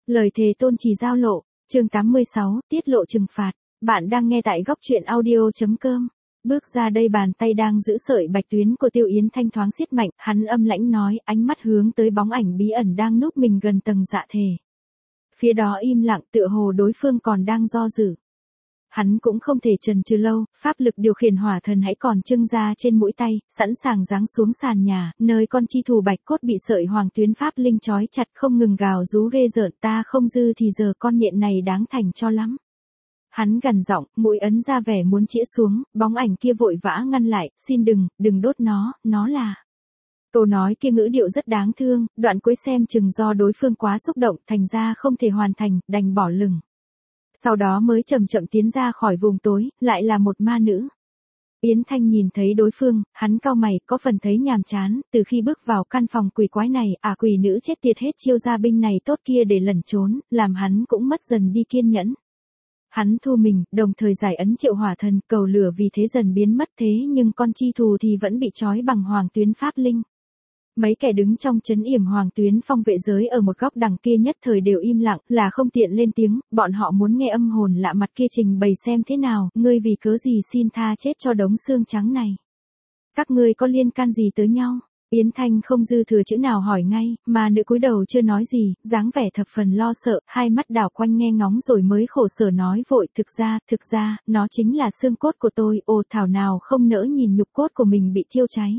Lời thề tôn trì giao lộ, chương 86, tiết lộ trừng phạt. Bạn đang nghe tại góc truyện audio.com. Bước ra đây bàn tay đang giữ sợi bạch tuyến của Tiêu Yến Thanh thoáng siết mạnh, hắn âm lãnh nói, ánh mắt hướng tới bóng ảnh bí ẩn đang núp mình gần tầng dạ thề. Phía đó im lặng, tựa hồ đối phương còn đang do dự. Hắn cũng không thể chần chừ lâu, pháp lực điều khiển hỏa thần hãy còn trưng ra trên mũi tay, sẵn sàng giáng xuống sàn nhà, nơi con chi thù bạch cốt bị sợi hoàng tuyến pháp linh trói chặt không ngừng gào rú ghê rợn, ta không dư thì giờ con nhện này đáng thành cho lắm. Hắn gằn giọng, mũi ấn ra vẻ muốn chĩa xuống, bóng ảnh kia vội vã ngăn lại, xin đừng đốt nó là. Câu nói kia ngữ điệu rất đáng thương, đoạn cuối xem chừng do đối phương quá xúc động, thành ra không thể hoàn thành, đành bỏ lửng. Sau đó mới chậm chậm tiến ra khỏi vùng tối, lại là một ma nữ. Yến Thanh nhìn thấy đối phương, hắn cau mày, có phần thấy nhàm chán, từ khi bước vào căn phòng quỷ quái này, quỷ nữ chết tiệt hết chiêu gia binh này tốt kia để lẩn trốn, làm hắn cũng mất dần đi kiên nhẫn. Hắn thu mình, đồng thời giải ấn triệu hỏa thần, cầu lửa vì thế dần biến mất thế nhưng con chi thù thì vẫn bị trói bằng hoàng tuyến pháp linh. Mấy kẻ đứng trong trấn yểm hoàng tuyến phong vệ giới ở một góc đằng kia nhất thời đều im lặng, là không tiện lên tiếng, bọn họ muốn nghe âm hồn lạ mặt kia trình bày xem thế nào, ngươi vì cớ gì xin tha chết cho đống xương trắng này. Các ngươi có liên can gì tới nhau? Yến Thanh không dư thừa chữ nào hỏi ngay, mà nữ cúi đầu chưa nói gì, dáng vẻ thập phần lo sợ, hai mắt đảo quanh nghe ngóng rồi mới khổ sở nói vội, thực ra, nó chính là xương cốt của tôi, ồ thảo nào không nỡ nhìn nhục cốt của mình bị thiêu cháy.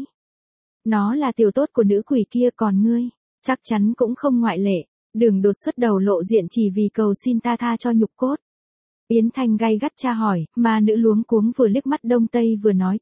Nó là tiểu tốt của nữ quỷ kia, còn ngươi, chắc chắn cũng không ngoại lệ, đừng đột xuất đầu lộ diện chỉ vì cầu xin ta tha cho nhục cốt. Yến Thanh gay gắt tra hỏi, mà nữ luống cuống vừa liếc mắt đông tây vừa nói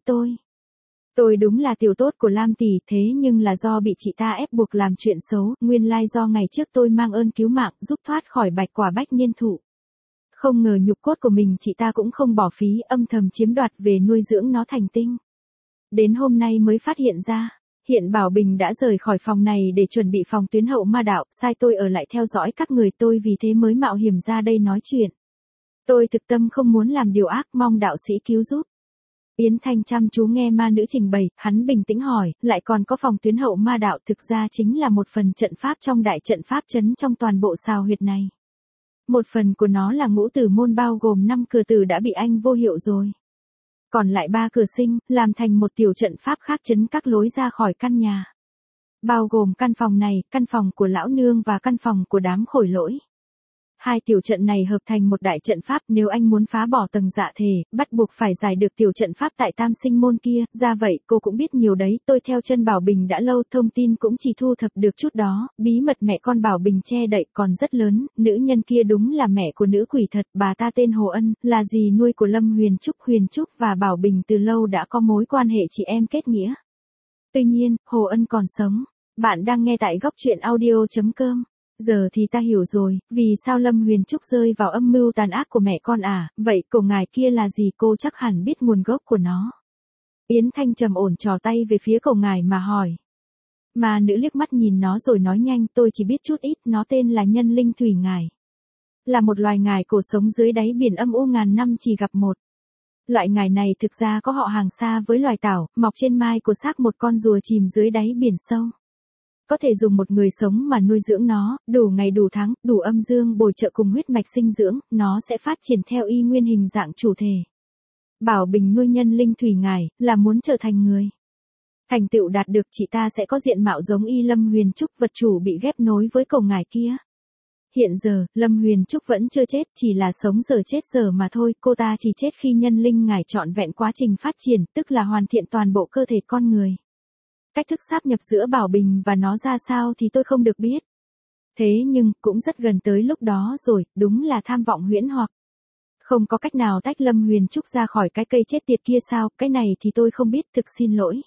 tôi đúng là tiểu tốt của Lam tỷ, thế nhưng là do bị chị ta ép buộc làm chuyện xấu, nguyên lai do ngày trước tôi mang ơn cứu mạng, giúp thoát khỏi bạch quả bách niên thụ. Không ngờ nhục cốt của mình chị ta cũng không bỏ phí, âm thầm chiếm đoạt về nuôi dưỡng nó thành tinh. Đến hôm nay mới phát hiện ra. Hiện Bảo Bình đã rời khỏi phòng này để chuẩn bị phòng tuyến hậu ma đạo, sai tôi ở lại theo dõi các người, tôi vì thế mới mạo hiểm ra đây nói chuyện. Tôi thực tâm không muốn làm điều ác, mong đạo sĩ cứu giúp. Yến Thanh chăm chú nghe ma nữ trình bày, hắn bình tĩnh hỏi, lại còn có phòng tuyến hậu ma đạo, thực ra chính là một phần trận pháp trong đại trận pháp trấn trong toàn bộ xào huyệt này. Một phần của nó là ngũ tử môn bao gồm 5 cửa tử đã bị anh vô hiệu rồi. Còn lại 3 cửa sinh, làm thành một tiểu trận pháp khác trấn các lối ra khỏi căn nhà. Bao gồm căn phòng này, căn phòng của lão nương và căn phòng của đám khổi lỗi. 2 tiểu trận này hợp thành một đại trận pháp, nếu anh muốn phá bỏ tầng dạ thề, bắt buộc phải giải được tiểu trận pháp tại Tam Sinh môn kia, ra vậy cô cũng biết nhiều đấy, tôi theo chân Bảo Bình đã lâu, thông tin cũng chỉ thu thập được chút đó, bí mật mẹ con Bảo Bình che đậy còn rất lớn, nữ nhân kia đúng là mẹ của nữ quỷ thật, bà ta tên Hồ Ân, là dì nuôi của Lâm Huyền Trúc và Bảo Bình từ lâu đã có mối quan hệ chị em kết nghĩa. Tuy nhiên, Hồ Ân còn sống. Bạn đang nghe tại góc truyện audio.com. Giờ thì ta hiểu rồi, vì sao Lâm Huyền Trúc rơi vào âm mưu tàn ác của mẹ con vậy cổ ngài kia là gì, cô chắc hẳn biết nguồn gốc của nó. Yến Thanh trầm ổn trò tay về phía cổ ngài mà hỏi. Mà nữ liếc mắt nhìn nó rồi nói nhanh, tôi chỉ biết chút ít, nó tên là nhân linh thủy ngài. Là một loài ngài cổ sống dưới đáy biển âm u ngàn năm chỉ gặp một. Loại ngài này thực ra có họ hàng xa với loài tảo, mọc trên mai của xác một con rùa chìm dưới đáy biển sâu. Có thể dùng một người sống mà nuôi dưỡng nó, đủ ngày đủ tháng, đủ âm dương bồi trợ cùng huyết mạch sinh dưỡng, nó sẽ phát triển theo y nguyên hình dạng chủ thể. Bảo Bình nuôi nhân linh thủy ngài, là muốn trở thành người. Thành tựu đạt được chị ta sẽ có diện mạo giống y Lâm Huyền Trúc, vật chủ bị ghép nối với cổ ngài kia. Hiện giờ, Lâm Huyền Trúc vẫn chưa chết, chỉ là sống giờ chết giờ mà thôi, cô ta chỉ chết khi nhân linh ngài trọn vẹn quá trình phát triển, tức là hoàn thiện toàn bộ cơ thể con người. Cách thức sáp nhập giữa Bảo Bình và nó ra sao thì tôi không được biết. Thế nhưng, cũng rất gần tới lúc đó rồi, đúng là tham vọng huyễn hoặc. Không có cách nào tách Lâm Huyền Trúc ra khỏi cái cây chết tiệt kia sao, cái này thì tôi không biết, thực xin lỗi.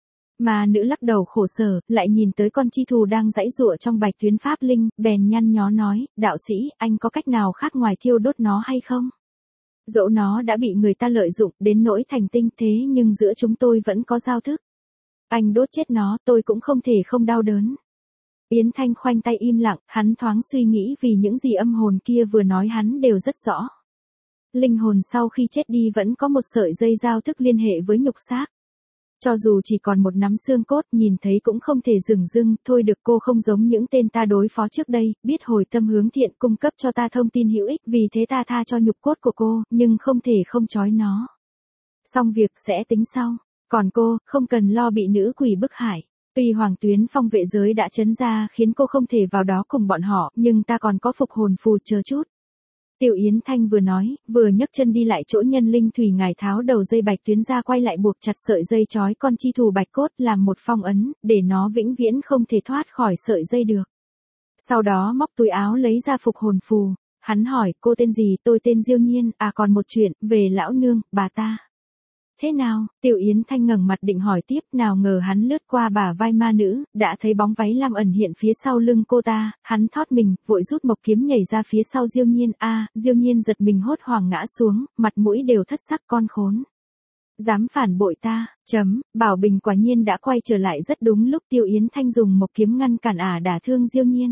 Mà nữ lắc đầu khổ sở, lại nhìn tới con chi thù đang giãy giụa trong bạch tuyến pháp linh, bèn nhăn nhó nói, đạo sĩ, anh có cách nào khác ngoài thiêu đốt nó hay không? Dẫu nó đã bị người ta lợi dụng đến nỗi thành tinh thế nhưng giữa chúng tôi vẫn có giao thức. Anh đốt chết nó, tôi cũng không thể không đau đớn. Yến Thanh khoanh tay im lặng, hắn thoáng suy nghĩ vì những gì âm hồn kia vừa nói hắn đều rất rõ. Linh hồn sau khi chết đi vẫn có một sợi dây giao thức liên hệ với nhục xác. Cho dù chỉ còn một nắm xương cốt, nhìn thấy cũng không thể dửng dưng, thôi được, cô không giống những tên ta đối phó trước đây, biết hồi tâm hướng thiện cung cấp cho ta thông tin hữu ích, vì thế ta tha cho nhục cốt của cô, nhưng không thể không trói nó. Xong việc sẽ tính sau, còn cô, không cần lo bị nữ quỷ bức hại. Tuy Hoàng Tuyến Phong vệ giới đã trấn ra khiến cô không thể vào đó cùng bọn họ, nhưng ta còn có phục hồn phù, chờ chút. Tiêu Yến Thanh vừa nói, vừa nhấc chân đi lại chỗ nhân linh thủy ngài, tháo đầu dây bạch tuyến ra, quay lại buộc chặt sợi dây trói con chi thù bạch cốt, làm một phong ấn, để nó vĩnh viễn không thể thoát khỏi sợi dây được. Sau đó móc túi áo lấy ra phục hồn phù, hắn hỏi, cô tên gì? Tôi tên Diêu Nhiên, à còn một chuyện, về lão nương, bà ta. Thế nào? Tiêu Yến Thanh ngẩng mặt định hỏi tiếp, nào ngờ hắn lướt qua bả vai ma nữ, đã thấy bóng váy lam ẩn hiện phía sau lưng cô ta, hắn thót mình, vội rút mộc kiếm nhảy ra phía sau Diêu Nhiên. Diêu Nhiên giật mình hốt hoảng ngã xuống, mặt mũi đều thất sắc, con khốn. Dám phản bội ta, Bảo Bình quả nhiên đã quay trở lại rất đúng lúc Tiêu Yến Thanh dùng mộc kiếm ngăn cản đả thương Diêu Nhiên.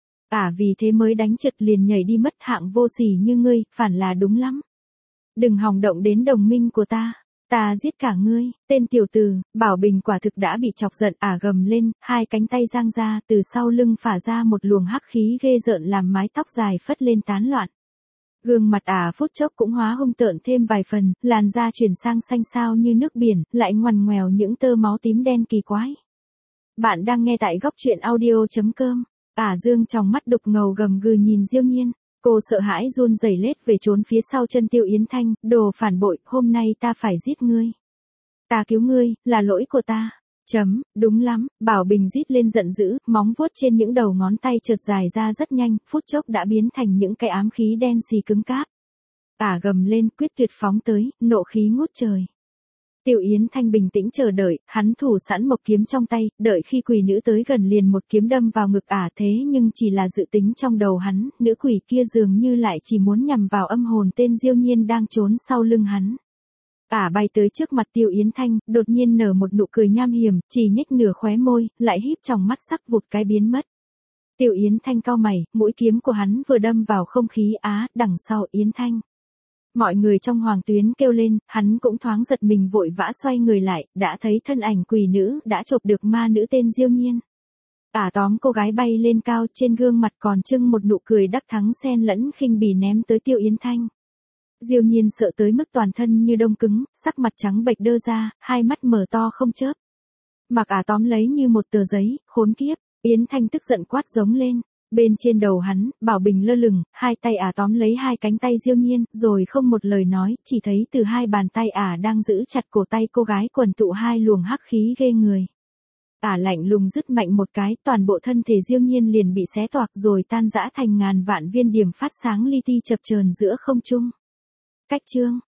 Vì thế mới đánh chật liền nhảy đi mất, hạng vô sỉ như ngươi, phản là đúng lắm. Đừng hòng động đến đồng minh của ta. Ta giết cả ngươi, tên tiểu tử. Bảo Bình quả thực đã bị chọc giận, gầm lên, hai cánh tay giang ra, từ sau lưng phả ra một luồng hắc khí ghê rợn làm mái tóc dài phất lên tán loạn. Gương mặt phút chốc cũng hóa hung tợn thêm vài phần, làn da chuyển sang xanh xao như nước biển, lại ngoằn ngoèo những tơ máu tím đen kỳ quái. Bạn đang nghe tại góc truyện audio.com. Dương trong mắt đục ngầu gầm gừ nhìn Diêu Nhiên. Cô sợ hãi run rẩy lết về trốn phía sau chân Tiêu Yến Thanh, đồ phản bội, hôm nay ta phải giết ngươi. Ta cứu ngươi, là lỗi của ta. Đúng lắm, Bảo Bình rít lên giận dữ, móng vuốt trên những đầu ngón tay chợt dài ra rất nhanh, phút chốc đã biến thành những cái ám khí đen xì cứng cáp. Gầm lên, quyết tuyệt phóng tới, nộ khí ngút trời. Tiêu Yến Thanh bình tĩnh chờ đợi, hắn thủ sẵn mộc kiếm trong tay, đợi khi quỷ nữ tới gần liền một kiếm đâm vào ngực thế nhưng chỉ là dự tính trong đầu hắn, nữ quỷ kia dường như lại chỉ muốn nhằm vào âm hồn tên Diêu Nhiên đang trốn sau lưng hắn. Bay tới trước mặt Tiêu Yến Thanh, đột nhiên nở một nụ cười nham hiểm, chỉ nhếch nửa khóe môi, lại híp trong mắt sắc vụt cái biến mất. Tiêu Yến Thanh cau mày, mũi kiếm của hắn vừa đâm vào không khí đằng sau Yến Thanh. Mọi người trong Hoàng Tuyến kêu lên, hắn cũng thoáng giật mình vội vã xoay người lại, đã thấy thân ảnh quỷ nữ đã chộp được ma nữ tên Diêu Nhiên. Tóm cô gái bay lên cao, trên gương mặt còn trưng một nụ cười đắc thắng xen lẫn khinh bỉ ném tới Tiêu Yến Thanh. Diêu Nhiên sợ tới mức toàn thân như đông cứng, sắc mặt trắng bệch đơ ra, hai mắt mở to không chớp. Mặc tóm lấy như một tờ giấy, khốn kiếp, Yến Thanh tức giận quát giống lên. Bên trên đầu hắn, Bảo Bình lơ lửng, hai tay tóm lấy hai cánh tay Diêu Nhiên, rồi không một lời nói, chỉ thấy từ hai bàn tay đang giữ chặt cổ tay cô gái quần tụ hai luồng hắc khí ghê người. Lạnh lùng dứt mạnh một cái, toàn bộ thân thể Diêu Nhiên liền bị xé toạc rồi tan rã thành ngàn vạn viên điểm phát sáng li ti chập chờn giữa không trung. Cách chương